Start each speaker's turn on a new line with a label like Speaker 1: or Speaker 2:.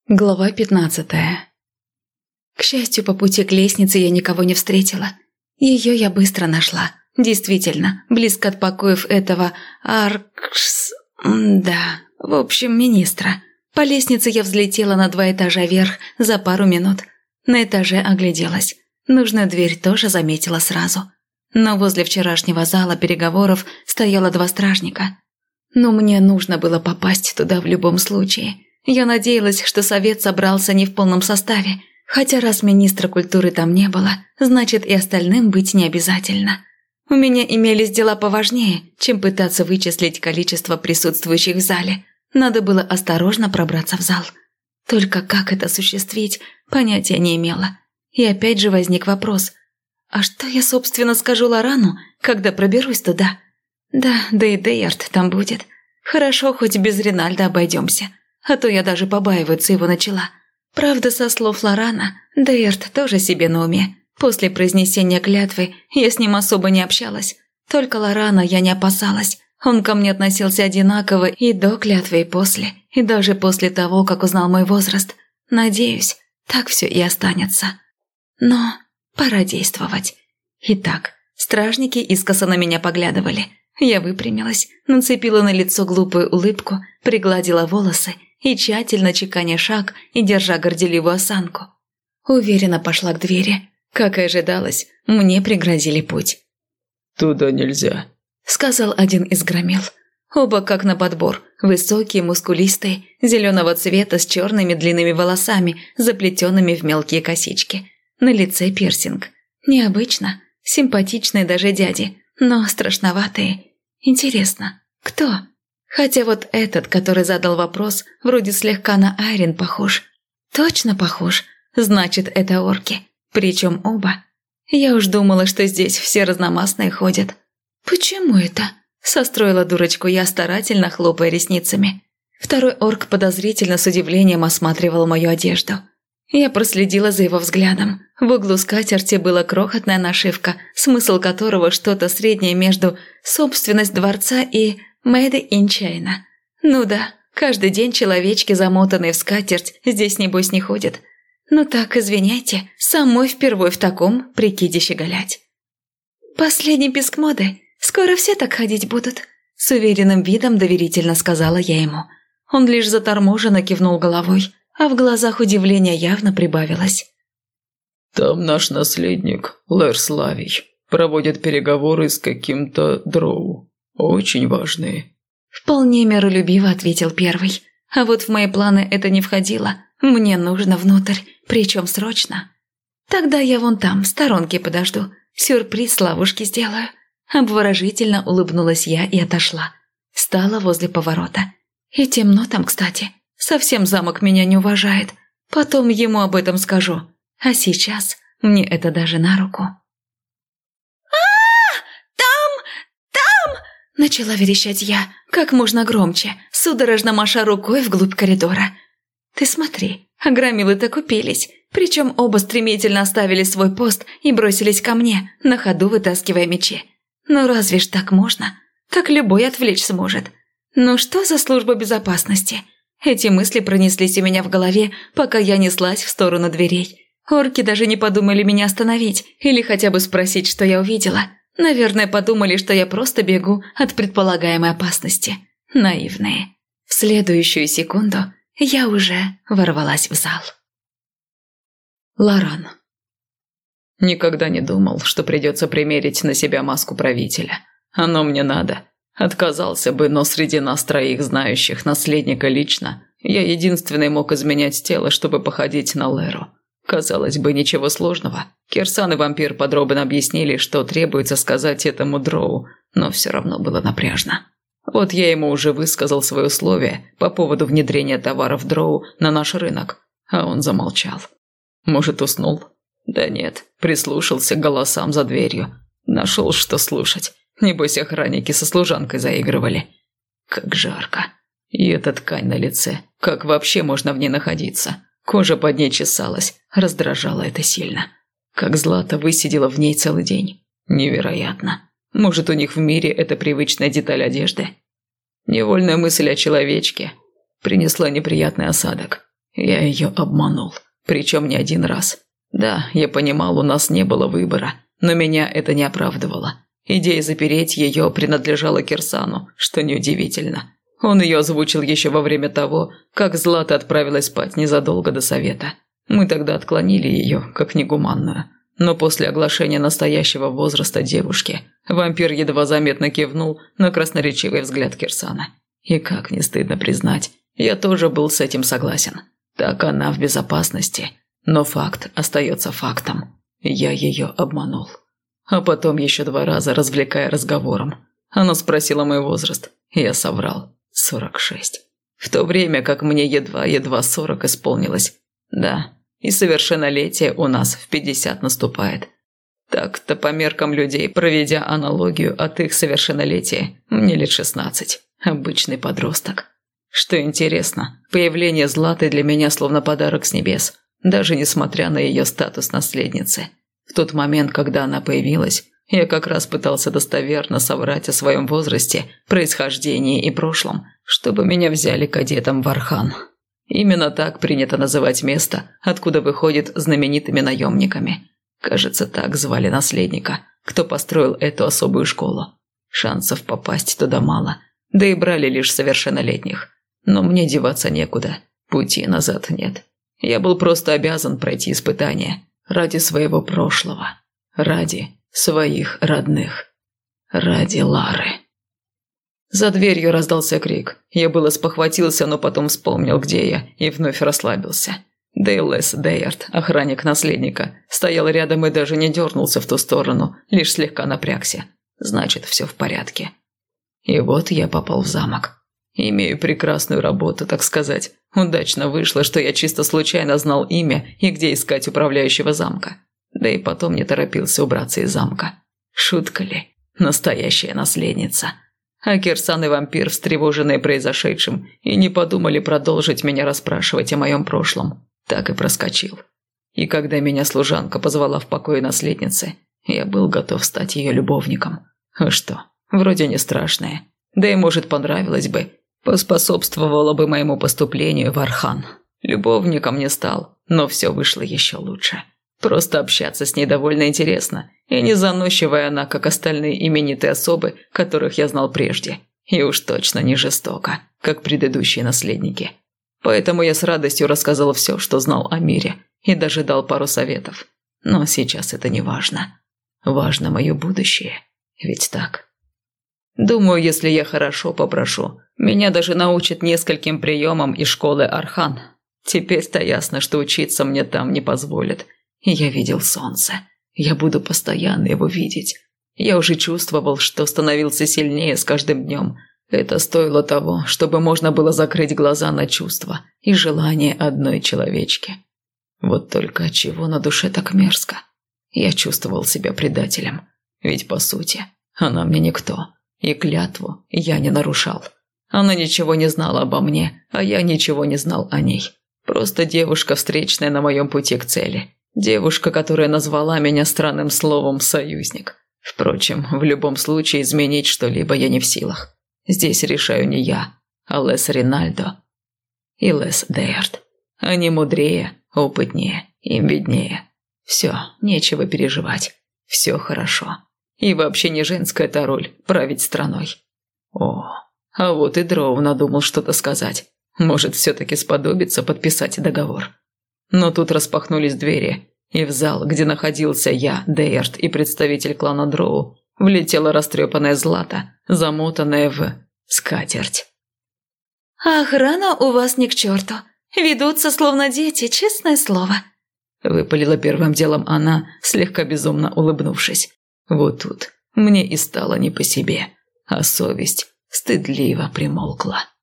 Speaker 1: Глава 15. К счастью, по пути к лестнице я никого не встретила. Ее я быстро нашла. Действительно, близко от покоев этого в общем, министра. По лестнице я взлетела на 2 этажа вверх за пару минут. На этаже огляделась. Нужную дверь тоже заметила сразу. Но возле вчерашнего зала переговоров стояло 2 стражника. Но мне нужно было попасть туда в любом случае. Я надеялась, что совет собрался не в полном составе, хотя раз министра культуры там не было, значит и остальным быть не обязательно. У меня имелись дела поважнее, чем пытаться вычислить количество присутствующих в зале. Надо было осторожно пробраться в зал. Только как это осуществить, понятия не имела. И опять же возник вопрос: а что я, собственно, скажу Лорану, когда проберусь туда? Да и Дейард там будет. Хорошо, хоть без Ринальда обойдемся. А то я даже побаиваться его начала. Правда, со слов Лорана, Дейард тоже себе на уме. После произнесения клятвы я с ним особо не общалась. Только Лорана я не опасалась. Он ко мне относился одинаково и до клятвы, и после. И даже после того, как узнал мой возраст. Надеюсь, так все и останется. Но пора действовать. Итак, стражники искоса на меня поглядывали. Я выпрямилась, нацепила на лицо глупую улыбку, пригладила волосы и, тщательно чеканя шаг и держа горделивую осанку, уверенно пошла к двери. Как и ожидалось, мне преградили путь.
Speaker 2: «Туда нельзя», —
Speaker 1: сказал один из громил. Оба как на подбор, высокие, мускулистые, зеленого цвета с черными длинными волосами, заплетенными в мелкие косички. На лице пирсинг. Необычно, симпатичные даже дяди, но страшноватые. Интересно, кто? Хотя вот этот, который задал вопрос, вроде слегка на Айрин похож. Точно похож. Значит, это орки. Причем оба. Я уж думала, что здесь все разномастные ходят. Почему это? Состроила дурочку я, старательно хлопая ресницами. Второй орк подозрительно с удивлением осматривал мою одежду. Я проследила за его взглядом. В углу скатерти была крохотная нашивка, смысл которого что-то среднее между «собственность дворца» и «made in China». Ну да, каждый день человечки, замотанные в скатерть, здесь небось не ходят. Ну так, извиняйте, самой впервые в таком прикиде щеголять. «Последний писк моды. Скоро все так ходить будут», – с уверенным видом доверительно сказала я ему. Он лишь заторможенно кивнул головой, а в глазах удивление явно прибавилось.
Speaker 2: «Там наш наследник, Лэрс Лавий, проводит переговоры с каким-то дроу. Очень важные».
Speaker 1: Вполне миролюбиво ответил первый. А вот в мои планы это не входило. Мне нужно внутрь, причем срочно. Тогда я вон там, в сторонке подожду. Сюрприз Лавушке сделаю. Обворожительно улыбнулась я и отошла. Стала возле поворота. И темно там, кстати. Совсем замок меня не уважает. Потом ему об этом скажу. А сейчас мне это даже на руку. Там! Начала верещать я, как можно громче, судорожно маша рукой вглубь коридора. Ты смотри, громилы-то купились. Причем оба стремительно оставили свой пост и бросились ко мне, на ходу вытаскивая мечи. Ну разве ж так можно? Так любой отвлечь сможет. Ну что за служба безопасности? Эти мысли пронеслись у меня в голове, пока я неслась в сторону дверей. Орки даже не подумали меня остановить или хотя бы спросить, что я увидела. Наверное, подумали, что я просто бегу от предполагаемой опасности. Наивные. В следующую секунду я уже ворвалась в зал. Лоран.
Speaker 2: Никогда не думал, что придется примерить на себя маску правителя. Оно мне надо. Отказался бы, но среди нас 3 знающих наследника лично я единственный мог изменять тело, чтобы походить на Леру. Казалось бы, ничего сложного. Кирсан и вампир подробно объяснили, что требуется сказать этому дроу, но все равно было напряжно. Вот я ему уже высказал свои условия по поводу внедрения товаров дроу на наш рынок, а он замолчал. Может, уснул? Да нет, прислушался к голосам за дверью. Нашел, что слушать. Небось, охранники со служанкой заигрывали. Как жарко. И эта ткань на лице. Как вообще можно в ней находиться? Кожа под ней чесалась. Раздражало это сильно. Как Злата высидела в ней целый день. Невероятно. Может, у них в мире это привычная деталь одежды? Невольная мысль о человечке принесла неприятный осадок. Я ее обманул, причем не один раз. Да, я понимал, у нас не было выбора, но меня это не оправдывало. Идея запереть ее принадлежала Кирсану, что неудивительно. Он ее озвучил еще во время того, как Злата отправилась спать незадолго до совета. Мы тогда отклонили ее, как негуманную. Но после оглашения настоящего возраста девушки, вампир едва заметно кивнул на красноречивый взгляд Кирсана. И как не стыдно признать, я тоже был с этим согласен. Так она в безопасности, но факт остается фактом. Я ее обманул. А потом еще 2 раза, развлекая разговором. Она спросила мой возраст, я соврал. 46. В то время как мне едва 40 исполнилось. Да, и совершеннолетие у нас в 50 наступает. Так-то по меркам людей, проведя аналогию от их совершеннолетия, мне лет 16. Обычный подросток. Что интересно, появление Златы для меня словно подарок с небес, даже несмотря на ее статус наследницы. В тот момент, когда она появилась, я как раз пытался достоверно соврать о своем возрасте, происхождении и прошлом, чтобы меня взяли кадетом в Архан. Именно так принято называть место, откуда выходят знаменитыми наемниками. Кажется, так звали наследника, кто построил эту особую школу. Шансов попасть туда мало, да и брали лишь совершеннолетних. Но мне деваться некуда, пути назад нет. Я был просто обязан пройти испытание ради своего прошлого, ради своих родных, ради Лары. За дверью раздался крик. Я было спохватился, но потом вспомнил, где я, и вновь расслабился. Дейлес Дейард, охранник наследника, стоял рядом и даже не дернулся в ту сторону, лишь слегка напрягся. Значит, все в порядке. И вот я попал в замок. Имею прекрасную работу, так сказать. Удачно вышло, что я чисто случайно знал имя и где искать управляющего замка. Да и потом не торопился убраться из замка. Шутка ли? Настоящая наследница. А Кирсан и вампир, встревоженные произошедшим, и не подумали продолжить меня расспрашивать о моем прошлом. Так и проскочил. И когда меня служанка позвала в покое наследницы, я был готов стать ее любовником. А что, вроде не страшное. Да и, может, понравилось бы. Поспособствовало бы моему поступлению в Архан. Любовником не стал, но все вышло еще лучше. Просто общаться с ней довольно интересно, и не заносчивая она, как остальные именитые особы, которых я знал прежде. И уж точно не жестоко, как предыдущие наследники. Поэтому я с радостью рассказал все, что знал о мире, и даже дал пару советов. Но сейчас это не важно. Важно мое будущее, ведь так? Думаю, если я хорошо попрошу, меня даже научат нескольким приемам из школы Архан. Теперь-то ясно, что учиться мне там не позволят. И я видел солнце. Я буду постоянно его видеть. Я уже чувствовал, что становился сильнее с каждым днем. Это стоило того, чтобы можно было закрыть глаза на чувства и желания одной человечки. Вот только отчего на душе так мерзко. Я чувствовал себя предателем. Ведь, по сути, она мне никто. И клятву я не нарушал. Она ничего не знала обо мне, а я ничего не знал о ней. Просто девушка, встречная на моем пути к цели. Девушка, которая назвала меня странным словом «союзник». Впрочем, в любом случае изменить что-либо я не в силах. Здесь решаю не я, а Лес Ринальдо и Лес Дейард. Они мудрее, опытнее, им виднее. Все, нечего переживать. Все хорошо. И вообще не женская эта роль – править страной. О, а вот и Дроу надумал что-то сказать. Может, все-таки сподобится подписать договор. Но тут распахнулись двери, и в зал, где находился я, Дейард и представитель клана Дроу, влетела растрепанная Злата, замотанная в скатерть.
Speaker 1: «Охрана у вас ни к черту. Ведутся словно дети, честное слово», –
Speaker 2: выпалила первым делом она, слегка безумно улыбнувшись. Вот тут мне и стало не по себе, а совесть стыдливо примолкла.